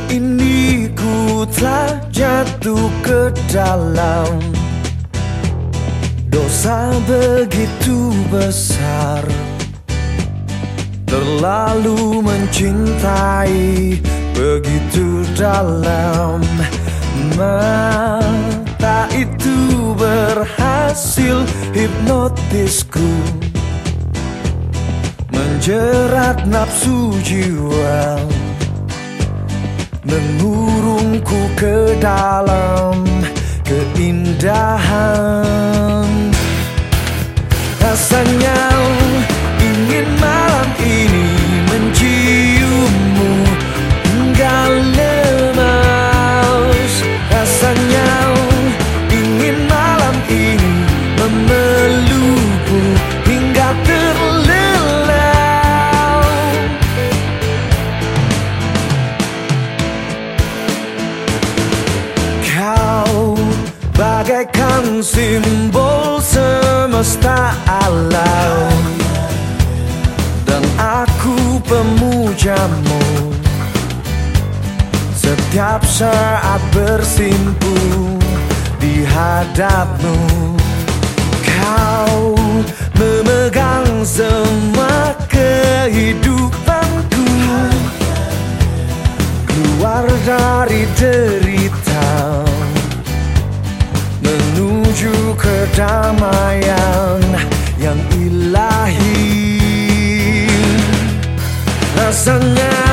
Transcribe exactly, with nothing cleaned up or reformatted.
ini ku telah jatuh ke dalam dosa begitu besar, terlalu mencintai begitu dalam. Mata itu berhasil hipnotisku, menjerat nafsu jiwa, mengurungku ke dalam keindahan. Rasanya ingin malam ini menciummu hingga lemas. Rasanya ingin malam ini memelukmu hingga terlelap. Kau bagaikan simbol semesta alam, dan aku pemujamu setiap saat bersimpu di hadapmu. Kau memegang semua kehidupanku, keluar dari derita menuju kedamaian yang ilahi. Rasanya